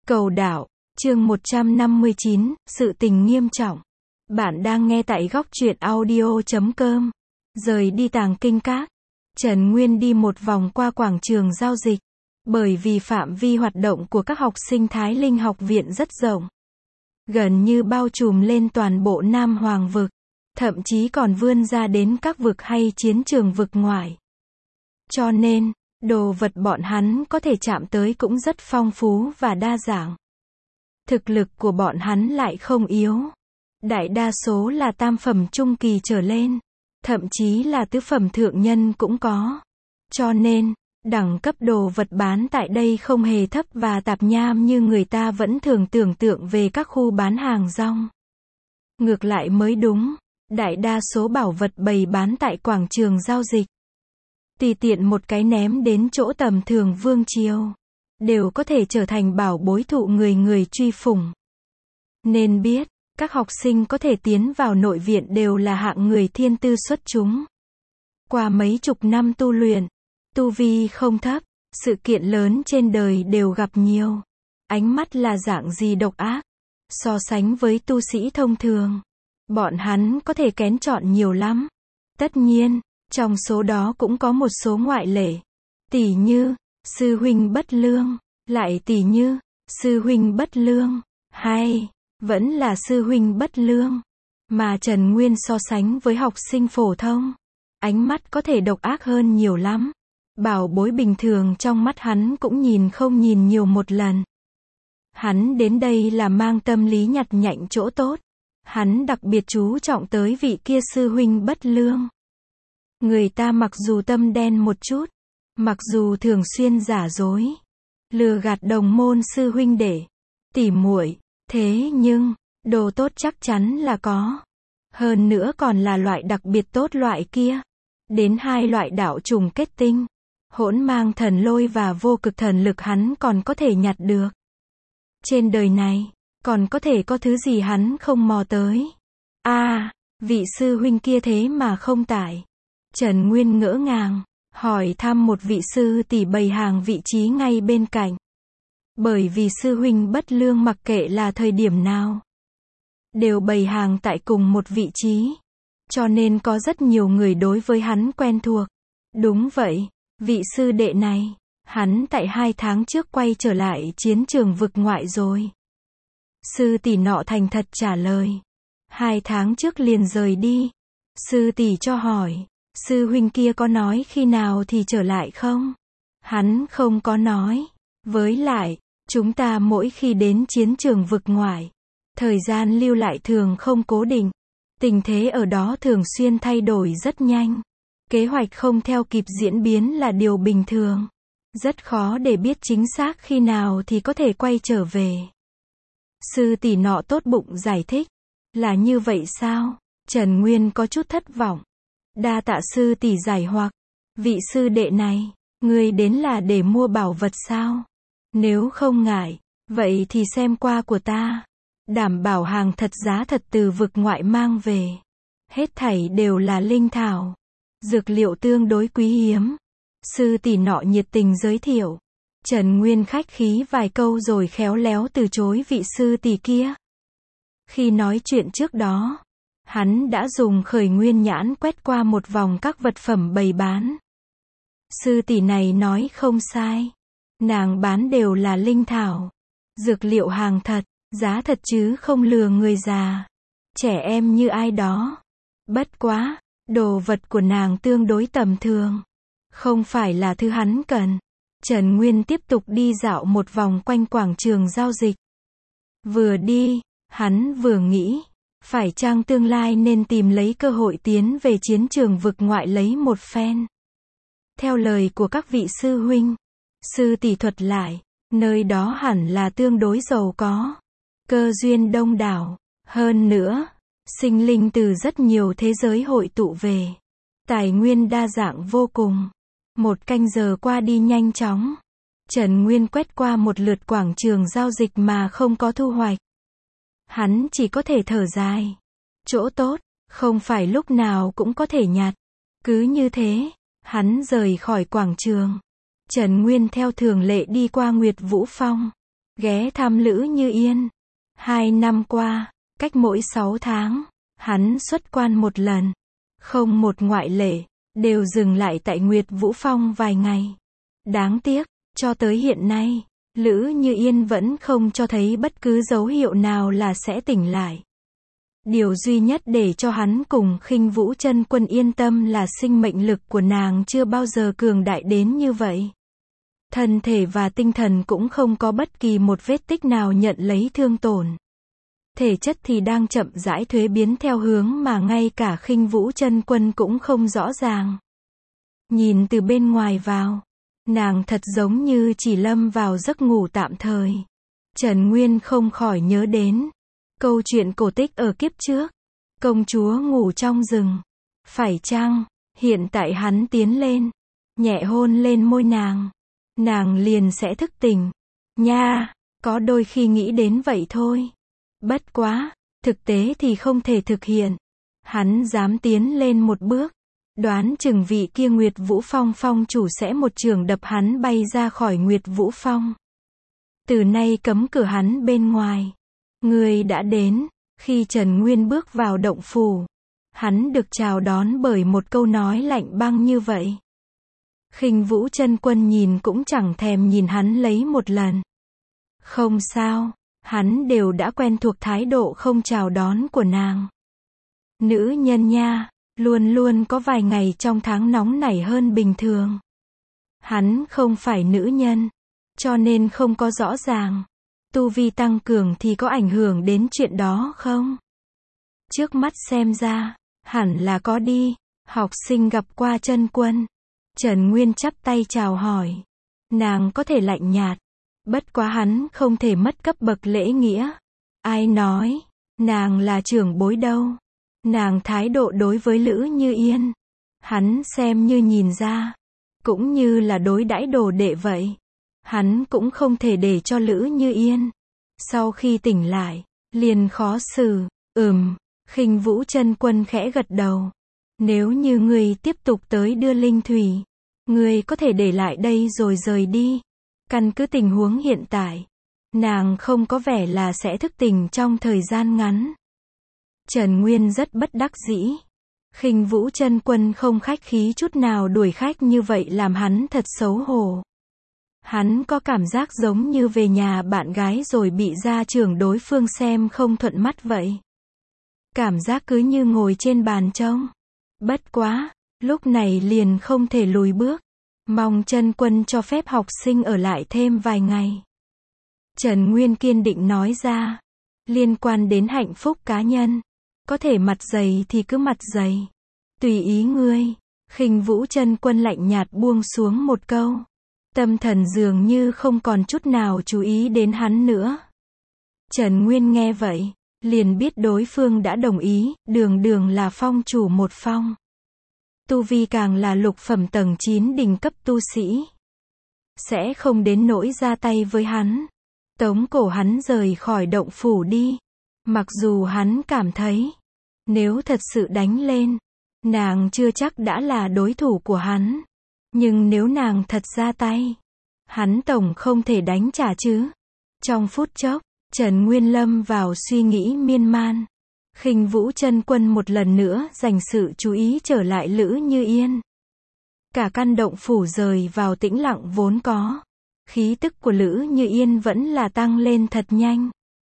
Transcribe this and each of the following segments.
Cầu đạo, chương 159, sự tình nghiêm trọng. Bạn đang nghe tại góc truyện audio.com. Rời đi Tàng Kinh Các, Trần Nguyên đi một vòng qua quảng trường giao dịch. Bởi vì phạm vi hoạt động của các học sinh Thái Linh học viện rất rộng. Gần như bao trùm lên toàn bộ Nam Hoàng vực. Thậm chí còn vươn ra đến các vực hay chiến trường vực ngoài. Cho nên, đồ vật bọn hắn có thể chạm tới cũng rất phong phú và đa dạng. Thực lực của bọn hắn lại không yếu. Đại đa số là tam phẩm trung kỳ trở lên. Thậm chí là tứ phẩm thượng nhân cũng có. Cho nên, đẳng cấp đồ vật bán tại đây không hề thấp và tạp nham như người ta vẫn thường tưởng tượng về các khu bán hàng rong. Ngược lại mới đúng, đại đa số bảo vật bày bán tại quảng trường giao dịch. Tùy tiện một cái ném đến chỗ tầm thường vương triều, đều có thể trở thành bảo bối thụ người người truy phủng. Nên biết, các học sinh có thể tiến vào nội viện đều là hạng người thiên tư xuất chúng. Qua mấy chục năm tu luyện, tu vi không thấp, sự kiện lớn trên đời đều gặp nhiều. Ánh mắt là dạng gì độc ác, so sánh với tu sĩ thông thường, bọn hắn có thể kén chọn nhiều lắm. Tất nhiên, trong số đó cũng có một số ngoại lệ. Tỷ như, sư huynh bất lương, lại tỷ như, sư huynh bất lương, hay, vẫn là sư huynh bất lương. Mà Trần Nguyên so sánh với học sinh phổ thông, ánh mắt có thể độc ác hơn nhiều lắm. Bảo bối bình thường trong mắt hắn cũng nhìn không nhìn nhiều một lần. Hắn đến đây là mang tâm lý nhặt nhạnh chỗ tốt. Hắn đặc biệt chú trọng tới vị kia sư huynh bất lương. Người ta mặc dù tâm đen một chút, mặc dù thường xuyên giả dối, lừa gạt đồng môn sư huynh đệ, tỉ muội, thế nhưng, đồ tốt chắc chắn là có. Hơn nữa còn là loại đặc biệt tốt loại kia. Đến hai loại đạo trùng kết tinh, hỗn mang thần lôi và vô cực thần lực hắn còn có thể nhặt được. Trên đời này, còn có thể có thứ gì hắn không mò tới. Vị sư huynh kia thế mà không tại. Trần Nguyên ngỡ ngàng, hỏi thăm một vị sư tỷ bày hàng vị trí ngay bên cạnh. Bởi vì sư huynh bất lương mặc kệ là thời điểm nào, đều bày hàng tại cùng một vị trí. Cho nên có rất nhiều người đối với hắn quen thuộc. Đúng vậy, vị sư đệ này, hắn tại 2 tháng trước quay trở lại chiến trường vực ngoại rồi. Sư tỷ nọ thành thật trả lời. 2 tháng trước liền rời đi. Sư tỷ cho hỏi, sư huynh kia có nói khi nào thì trở lại không? Hắn không có nói. Với lại, chúng ta mỗi khi đến chiến trường vực ngoại, thời gian lưu lại thường không cố định. Tình thế ở đó thường xuyên thay đổi rất nhanh. Kế hoạch không theo kịp diễn biến là điều bình thường. Rất khó để biết chính xác khi nào thì có thể quay trở về. Sư tỷ nọ tốt bụng giải thích. Là như vậy sao? Trần Nguyên có chút thất vọng. Đa tạ sư tỷ giải hoặc. Vị sư đệ này, ngươi đến là để mua bảo vật sao? Nếu không ngại, vậy thì xem qua của ta. Đảm bảo hàng thật giá thật từ vực ngoại mang về. Hết thảy đều là linh thảo, dược liệu tương đối quý hiếm. Sư tỷ nọ nhiệt tình giới thiệu. Trần Nguyên khách khí vài câu rồi khéo léo từ chối vị sư tỷ kia. Khi nói chuyện trước đó, hắn đã dùng khởi nguyên nhãn quét qua một vòng các vật phẩm bày bán. Sư tỷ này nói không sai. Nàng bán đều là linh thảo, dược liệu hàng thật, giá thật chứ không lừa người già, trẻ em như ai đó. Bất quá, đồ vật của nàng tương đối tầm thường, không phải là thứ hắn cần. Trần Nguyên tiếp tục đi dạo một vòng quanh quảng trường giao dịch. Vừa đi, hắn vừa nghĩ, phải chăng tương lai nên tìm lấy cơ hội tiến về chiến trường vực ngoại lấy một phen. Theo lời của các vị sư huynh, sư tỷ thuật lại, nơi đó hẳn là tương đối giàu có, cơ duyên đông đảo, hơn nữa, sinh linh từ rất nhiều thế giới hội tụ về, tài nguyên đa dạng vô cùng. 1 canh giờ qua đi nhanh chóng. Trần Nguyên quét qua một lượt quảng trường giao dịch mà không có thu hoạch. Hắn chỉ có thể thở dài. Chỗ tốt, không phải lúc nào cũng có thể nhặt. Cứ như thế, hắn rời khỏi quảng trường. Trần Nguyên theo thường lệ đi qua Nguyệt Vũ Phong. ghé thăm Lữ Như Yên. 2 năm qua, cách mỗi 6 tháng, hắn xuất quan một lần. Không một ngoại lệ, đều dừng lại tại Nguyệt Vũ Phong vài ngày. Đáng tiếc, cho tới hiện nay, Lữ Như Yên vẫn không cho thấy bất cứ dấu hiệu nào là sẽ tỉnh lại. Điều duy nhất để cho hắn cùng Khinh Vũ Chân Quân yên tâm là sinh mệnh lực của nàng chưa bao giờ cường đại đến như vậy. Thân thể và tinh thần cũng không có bất kỳ một vết tích nào nhận lấy thương tổn. Thể chất thì đang chậm rãi thuế biến theo hướng mà ngay cả Khinh Vũ Chân Quân cũng không rõ ràng. Nhìn từ bên ngoài vào, nàng thật giống như chỉ lâm vào giấc ngủ tạm thời. Trần Nguyên không khỏi nhớ đến câu chuyện cổ tích ở kiếp trước. Công chúa ngủ trong rừng. Phải chăng, hiện tại hắn tiến lên, nhẹ hôn lên môi nàng, nàng liền sẽ thức tỉnh. Nha, có đôi khi nghĩ đến vậy thôi. Bất quá, thực tế thì không thể thực hiện. Hắn dám tiến lên một bước, đoán chừng vị kia Nguyệt Vũ Phong phong chủ sẽ một chưởng đập hắn bay ra khỏi Nguyệt Vũ Phong. Từ nay cấm cửa hắn bên ngoài. Người đã đến. Khi Trần Nguyên bước vào động phủ, hắn được chào đón bởi một câu nói lạnh băng như vậy. Khinh Vũ Chân Quân nhìn cũng chẳng thèm nhìn hắn lấy một lần. Không sao, hắn đều đã quen thuộc thái độ không chào đón của nàng. Nữ nhân nha, luôn luôn có vài ngày trong tháng nóng nảy hơn bình thường. Hắn không phải nữ nhân, cho nên không có rõ ràng. Tu vi tăng cường thì có ảnh hưởng đến chuyện đó không? Trước mắt xem ra, hẳn là có đi. Học sinh gặp qua Chân Quân. Trần Nguyên chắp tay chào hỏi. Nàng có thể lạnh nhạt, bất quá hắn không thể mất cấp bậc lễ nghĩa. Ai nói, nàng là trưởng bối đâu. Nàng thái độ đối với Lữ Như Yên, hắn xem như nhìn ra, cũng như là đối đãi đồ đệ vậy. Hắn cũng không thể để cho Lữ Như Yên, sau khi tỉnh lại, liền khó xử. Khinh Vũ Chân Quân khẽ gật đầu. Nếu như ngươi tiếp tục tới đưa linh thủy, ngươi có thể để lại đây rồi rời đi. Căn cứ tình huống hiện tại, nàng không có vẻ là sẽ thức tỉnh trong thời gian ngắn. Trần Nguyên rất bất đắc dĩ. Khinh Vũ Chân Quân không khách khí chút nào đuổi khách như vậy làm hắn thật xấu hổ. Hắn có cảm giác giống như về nhà bạn gái rồi bị gia trưởng đối phương xem không thuận mắt vậy. Cảm giác cứ như ngồi trên bàn trông. Bất quá, lúc này liền không thể lùi bước. Mong Chân Quân cho phép học sinh ở lại thêm vài ngày. Trần Nguyên kiên định nói ra. Liên quan đến hạnh phúc cá nhân, có thể mặt dày thì cứ mặt dày. Tùy ý ngươi. Khinh Vũ Chân Quân lạnh nhạt buông xuống một câu. Tâm thần dường như không còn chút nào chú ý đến hắn nữa. Trần Nguyên nghe vậy, liền biết đối phương đã đồng ý, đường là phong chủ một phong. Tu vi càng là lục phẩm tầng 9 đỉnh cấp tu sĩ. Sẽ không đến nỗi ra tay với hắn. Tống cổ hắn rời khỏi động phủ đi. Mặc dù hắn cảm thấy, nếu thật sự đánh lên, nàng chưa chắc đã là đối thủ của hắn. Nhưng nếu nàng thật ra tay, hắn tổng không thể đánh trả chứ. Trong phút chốc, Trần Nguyên lâm vào suy nghĩ miên man. Khinh Vũ Chân Quân một lần nữa dành sự chú ý trở lại Lữ Như Yên. Cả căn động phủ rời vào tĩnh lặng vốn có. Khí tức của Lữ Như Yên vẫn là tăng lên thật nhanh.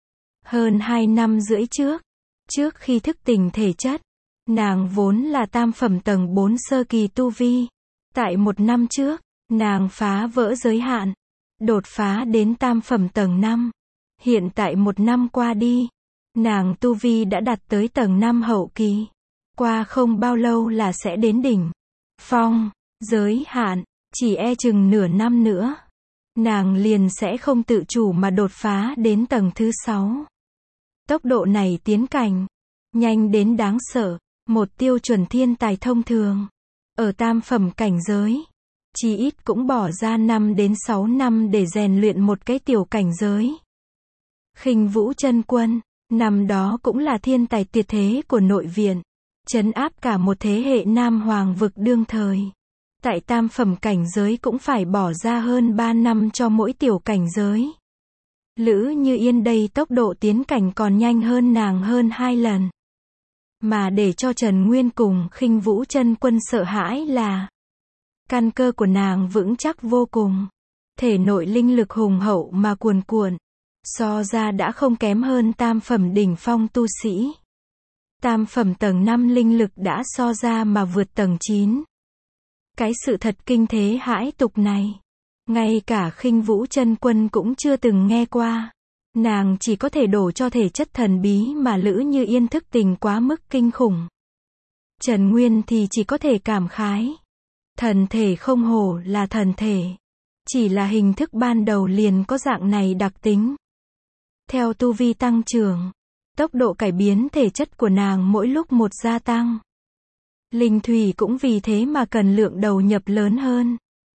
Hơn 2 năm rưỡi trước khi thức tỉnh thể chất, nàng vốn là tam phẩm tầng 4 sơ kỳ tu vi. Tại 1 năm trước, nàng phá vỡ giới hạn, đột phá đến tam phẩm tầng 5. Hiện tại 1 năm qua đi, nàng tu vi đã đạt tới tầng 5 hậu kỳ. Qua không bao lâu là sẽ đến đỉnh phong giới hạn, chỉ chừng nửa năm nữa, nàng liền sẽ không tự chủ mà đột phá đến tầng thứ 6. Tốc độ này tiến cảnh nhanh đến đáng sợ. Một tiêu chuẩn thiên tài thông thường ở tam phẩm cảnh giới, chí ít cũng bỏ ra 5 đến 6 năm để rèn luyện một cái tiểu cảnh giới. Khinh Vũ Chân Quân, năm đó cũng là thiên tài tuyệt thế của nội viện, trấn áp cả một thế hệ Nam Hoàng vực đương thời. Tại tam phẩm cảnh giới cũng phải bỏ ra hơn 3 năm cho mỗi tiểu cảnh giới. Lữ Như Yên đây tốc độ tiến cảnh còn nhanh hơn nàng hơn 2 lần. Mà để cho Trần Nguyên cùng Khinh Vũ Chân Quân sợ hãi là căn cơ của nàng vững chắc vô cùng. Thể nội linh lực hùng hậu mà cuồn cuộn. So ra đã không kém hơn tam phẩm đỉnh phong tu sĩ. Tam phẩm tầng 5 linh lực đã so ra mà vượt tầng 9. Cái sự thật kinh thế hãi tục này, ngay cả Khinh Vũ Chân Quân cũng chưa từng nghe qua. Nàng chỉ có thể đổ cho thể chất thần bí mà Lữ Như Yên thức tình quá mức kinh khủng. Trần Nguyên thì chỉ có thể cảm khái. Thần thể không hổ là thần thể. Chỉ là hình thức ban đầu liền có dạng này đặc tính. Theo tu vi tăng trưởng, tốc độ cải biến thể chất của nàng mỗi lúc một gia tăng. Linh thủy cũng vì thế mà cần lượng đầu nhập lớn hơn.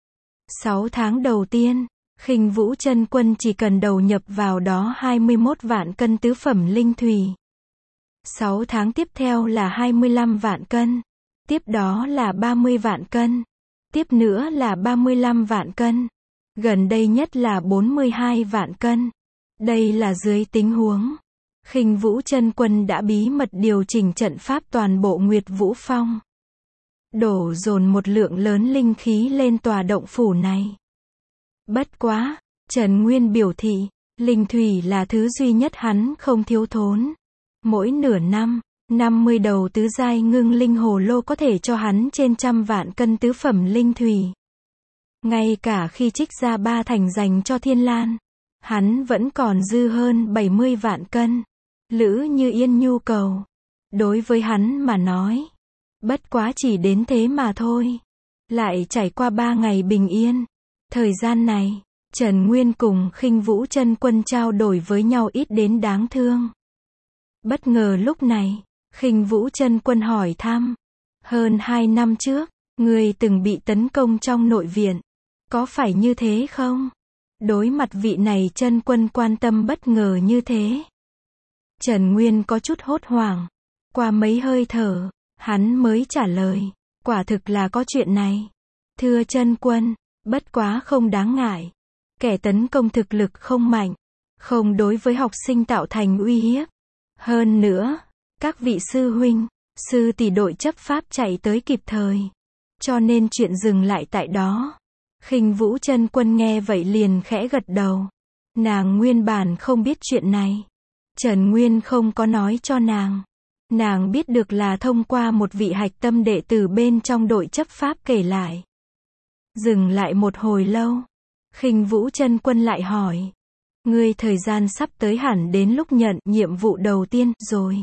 6 tháng đầu tiên, Khinh Vũ Chân Quân chỉ cần đầu nhập vào đó 21 vạn cân tứ phẩm linh thủy. 6 tháng tiếp theo là 25 vạn cân. Tiếp đó là 30 vạn cân. Tiếp nữa là 35 vạn cân. Gần đây nhất là 42 vạn cân. Đây là dưới tình huống Khinh Vũ Chân Quân đã bí mật điều chỉnh trận pháp toàn bộ Nguyệt Vũ Phong. Đổ dồn một lượng lớn linh khí lên tòa động phủ này. Bất quá, Trần Nguyên biểu thị, linh thủy là thứ duy nhất hắn không thiếu thốn. Mỗi nửa năm, 50 đầu tứ giai ngưng linh hồ lô có thể cho hắn trên 100 vạn cân tứ phẩm linh thủy. Ngay cả khi trích ra 3 thành dành cho Thiên Lan, hắn vẫn còn dư hơn 70 vạn cân. Lữ Như Yên nhu cầu, đối với hắn mà nói, bất quá chỉ đến thế mà thôi. Lại trải qua 3 ngày bình yên. Thời gian này, Trần Nguyên cùng Khinh Vũ Chân Quân trao đổi với nhau ít đến đáng thương. Bất ngờ lúc này, Khinh Vũ Chân Quân hỏi thăm. Hơn 2 năm trước, ngươi từng bị tấn công trong nội viện. Có phải như thế không? Đối mặt vị này Chân Quân quan tâm bất ngờ như thế. Trần Nguyên có chút hốt hoảng. Qua mấy hơi thở, hắn mới trả lời. Quả thực là có chuyện này. Thưa Chân Quân, bất quá không đáng ngại. Kẻ tấn công thực lực không mạnh, không đối với học sinh tạo thành uy hiếp. Hơn nữa, các vị sư huynh, sư tỷ đội chấp pháp chạy tới kịp thời. Cho nên chuyện dừng lại tại đó. Khinh Vũ Chân Quân nghe vậy liền khẽ gật đầu. Nàng nguyên bản không biết chuyện này. Trần Nguyên không có nói cho nàng. Nàng biết được là thông qua một vị hạch tâm đệ tử bên trong đội chấp pháp kể lại. Dừng lại một hồi lâu, Khinh Vũ Chân Quân lại hỏi. Ngươi thời gian sắp tới hẳn đến lúc nhận nhiệm vụ đầu tiên rồi.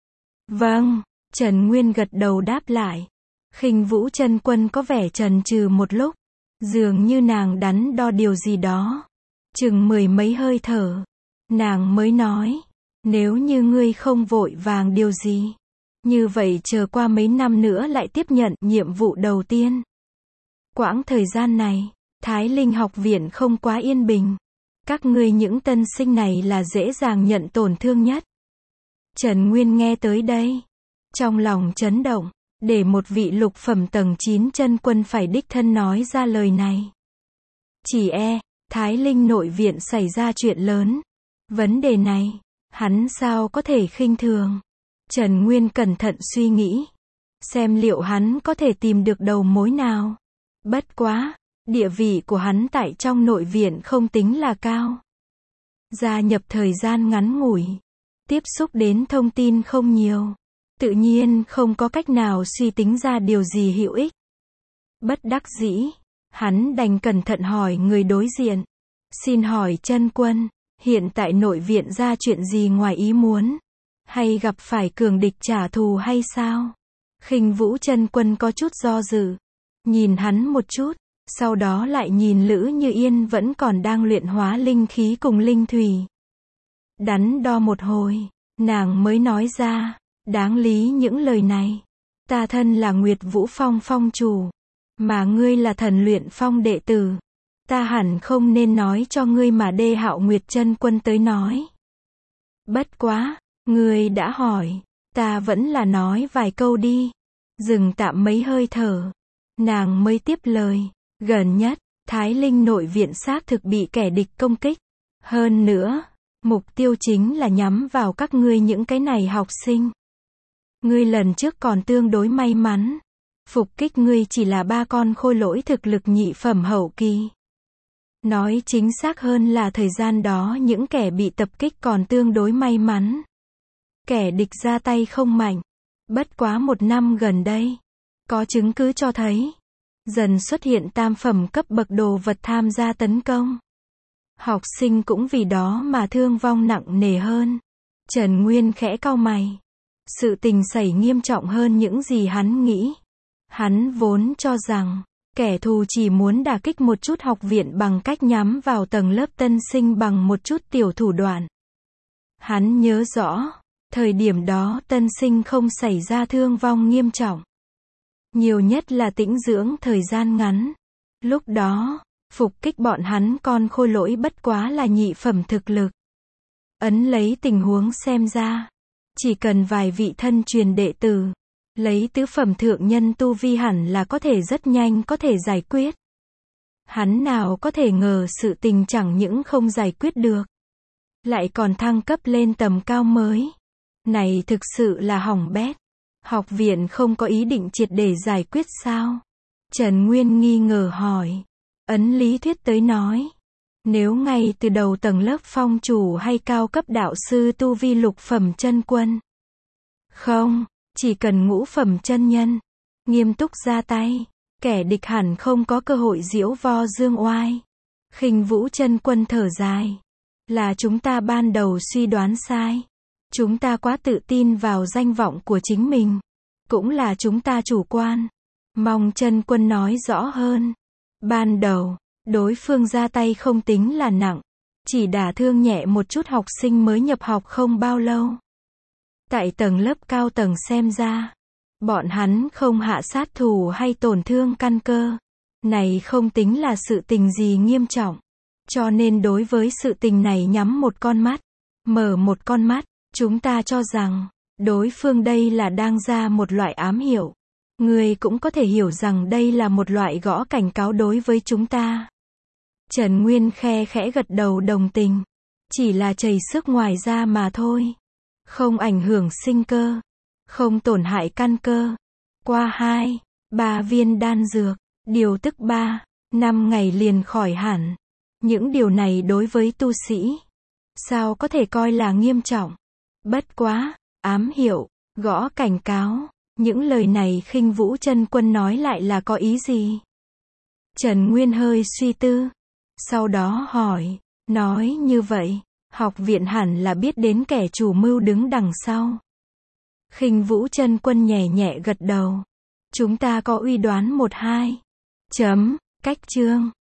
Vâng, Trần Nguyên gật đầu đáp lại. Khinh Vũ Chân Quân có vẻ chần chừ một lúc. Dường như nàng đắn đo điều gì đó. Chừng 10 mấy hơi thở. Nàng mới nói. Nếu như ngươi không vội vàng điều gì. Như vậy chờ qua mấy năm nữa lại tiếp nhận nhiệm vụ đầu tiên. Quãng thời gian này, Thái Linh học viện không quá yên bình. Các ngươi những tân sinh này là dễ dàng nhận tổn thương nhất. Trần Nguyên nghe tới đây. Trong lòng chấn động. Để một vị lục phẩm tầng 9 chân quân phải đích thân nói ra lời này. Chỉ Thái Linh nội viện xảy ra chuyện lớn. Vấn đề này, hắn sao có thể khinh thường. Trần Nguyên cẩn thận suy nghĩ. Xem liệu hắn có thể tìm được đầu mối nào. Bất quá, địa vị của hắn tại trong nội viện không tính là cao. Gia nhập thời gian ngắn ngủi. Tiếp xúc đến thông tin không nhiều. Tự nhiên không có cách nào suy tính ra điều gì hữu ích. Bất đắc dĩ, hắn đành cẩn thận hỏi người đối diện. Xin hỏi Chân Quân, hiện tại nội viện ra chuyện gì ngoài ý muốn? Hay gặp phải cường địch trả thù hay sao? Khinh Vũ Chân Quân có chút do dự. Nhìn hắn một chút, sau đó lại nhìn Lữ Như Yên vẫn còn đang luyện hóa linh khí cùng linh thủy. Đắn đo một hồi, nàng mới nói ra. Đáng lý những lời này. Ta thân là Nguyệt Vũ Phong phong chủ. Mà ngươi là Thần Luyện Phong đệ tử. Ta hẳn không nên nói cho ngươi mà Đê Hạo Nguyệt Chân Quân tới nói. Bất quá, ngươi đã hỏi. Ta vẫn là nói vài câu đi. Dừng tạm mấy hơi thở. Nàng mới tiếp lời. Gần nhất, Thái Linh nội viện xác thực bị kẻ địch công kích. Hơn nữa, mục tiêu chính là nhắm vào các ngươi những cái này học sinh. Ngươi lần trước còn tương đối may mắn. Phục kích ngươi chỉ là 3 con khôi lỗi thực lực nhị phẩm hậu kỳ. Nói chính xác hơn là thời gian đó những kẻ bị tập kích còn tương đối may mắn. Kẻ địch ra tay không mạnh. Bất quá 1 năm gần đây, có chứng cứ cho thấy, dần xuất hiện tam phẩm cấp bậc đồ vật tham gia tấn công. Học sinh cũng vì đó mà thương vong nặng nề hơn. Trần Nguyên khẽ cau mày. Sự tình xảy nghiêm trọng hơn những gì hắn nghĩ. Hắn vốn cho rằng, kẻ thù chỉ muốn đả kích một chút học viện bằng cách nhắm vào tầng lớp tân sinh bằng một chút tiểu thủ đoạn. Hắn nhớ rõ, thời điểm đó tân sinh không xảy ra thương vong nghiêm trọng. Nhiều nhất là tĩnh dưỡng thời gian ngắn. Lúc đó, phục kích bọn hắn con khôi lỗi bất quá là nhị phẩm thực lực. Ấn lấy tình huống xem ra, chỉ cần vài vị thân truyền đệ tử, lấy tứ phẩm thượng nhân tu vi hẳn là có thể rất nhanh có thể giải quyết. Hắn nào có thể ngờ sự tình chẳng những không giải quyết được, lại còn thăng cấp lên tầm cao mới. Này thực sự là hỏng bét. Học viện không có ý định triệt để giải quyết sao? Trần Nguyên nghi ngờ hỏi. Ấn lý thuyết tới nói, nếu ngay từ đầu tầng lớp phong chủ hay cao cấp đạo sư tu vi lục phẩm chân quân, không, chỉ cần ngũ phẩm chân nhân, nghiêm túc ra tay, kẻ địch hẳn không có cơ hội diễu vo dương oai. Khinh Vũ chân quân thở dài. Là chúng ta ban đầu suy đoán sai. Chúng ta quá tự tin vào danh vọng của chính mình. Cũng là chúng ta chủ quan. Mong chân quân nói rõ hơn. Ban đầu, đối phương ra tay không tính là nặng. Chỉ đả thương nhẹ một chút học sinh mới nhập học không bao lâu. Tại tầng lớp cao tầng xem ra, bọn hắn không hạ sát thủ hay tổn thương căn cơ. Này không tính là sự tình gì nghiêm trọng. Cho nên đối với sự tình này nhắm một con mắt, mở một con mắt, chúng ta cho rằng, đối phương đây là đang ra một loại ám hiệu. Người cũng có thể hiểu rằng đây là một loại gõ cảnh cáo đối với chúng ta. Trần Nguyên khe khẽ gật đầu đồng tình. Chỉ là chảy sức ngoài da mà thôi. Không ảnh hưởng sinh cơ. Không tổn hại căn cơ. Qua 2-3 viên đan dược, điều tức 3-5 ngày liền khỏi hẳn. Những điều này đối với tu sĩ, sao có thể coi là nghiêm trọng. Bất quá, ám hiệu, gõ cảnh cáo, những lời này Khinh Vũ chân quân nói lại là có ý gì? Trần Nguyên hơi suy tư, sau đó hỏi, nói như vậy, học viện hẳn là biết đến kẻ chủ mưu đứng đằng sau. Khinh Vũ chân quân nhẹ nhẹ gật đầu. Chúng ta có uy đoán 1-2. Cách chương